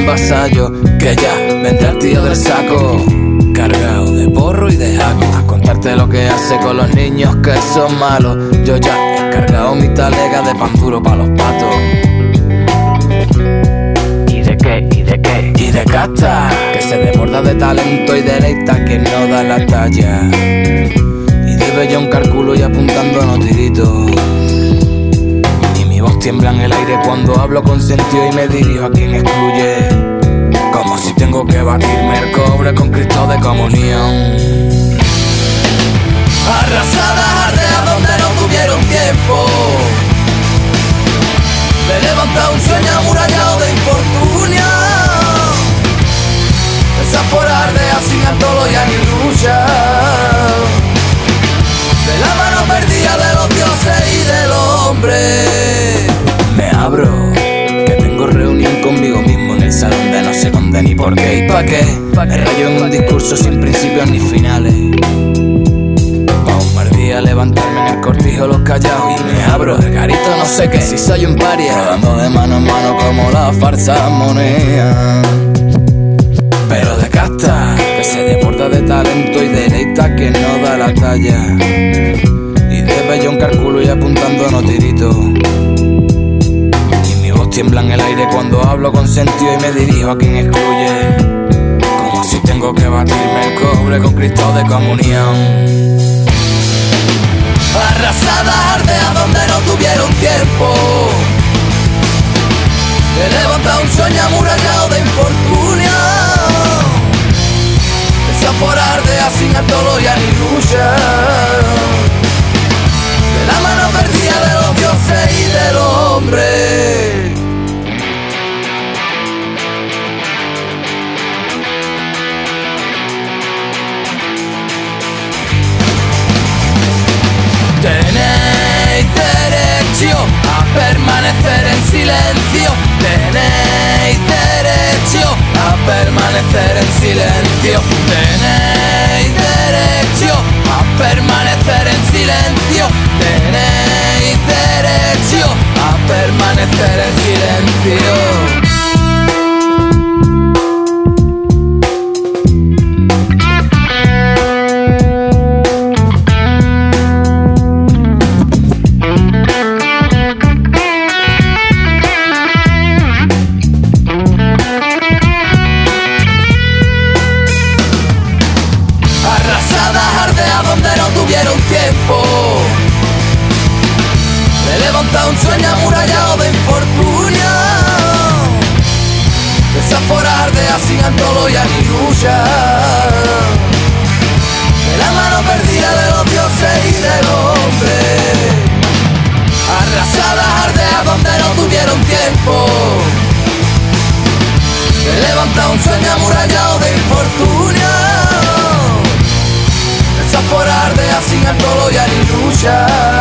vasallo, que ya vendrá el tío del saco, cargado de porro y de jaco, a contarte lo que hace con los niños que son malos. Yo ya he cargado mi talega de pan duro pa' los patos. ¿Y de qué? ¿Y de qué? Y de casta, que se desborda de talento y deleita quien no da la talla. Y de bellón calculo y apuntando no tirito. Y mi voz tiembla en el aire cuando hablo con sentido y me dirijo a quien excluye. Como si tengo que batirme el cobre con Cristo de comunión. Arrasadas ardeas donde no tuvieron tiempo. Me levanta un sueño amurallado de infortunio. Desaforar de sin antología ni lucha. De la mano perdida de los dioses y del hombre. Me abro, que tengo reunión conmigo mismo en el salón de no sé dónde ni por qué y pa' qué. Me rayo en un discurso sin principios ni finales. A levantarme en el cortijo los callados y me abro el garito no sé qué. Si soy un paria, rodando de mano en mano como la farsa moneda. Pero de casta, que se desborda de talento y deleita que no da la talla. Y de bellón calculo y apuntando no tirito. Y mi voz tiembla en el aire cuando hablo con sentido y me dirijo a quien excluye. Como si tengo que batirme el cobre con Cristo de comunión. Arrasadas ardeas donde no tuvieron tiempo. Me levanta un sueño amurallado de infortunio. Desaforar de sin antología ni lucha. De la mano perdida de los dioses y del hombre. Tenéis derecho a permanecer en silencio. Tenéis derecho a permanecer en silencio. Tenéis derecho a permanecer en silencio. Tenéis derecho a permanecer en silencio. Tiempo. Me levanta un sueño amurallado de infortunio. Desaforar de sin antología ni lucha. De la mano perdida de los dioses y del hombre. Arrasadas ardeas donde no tuvieron tiempo. Me levanta un sueño amurallado de infortunio. Desaforar de sin antología ni lucha.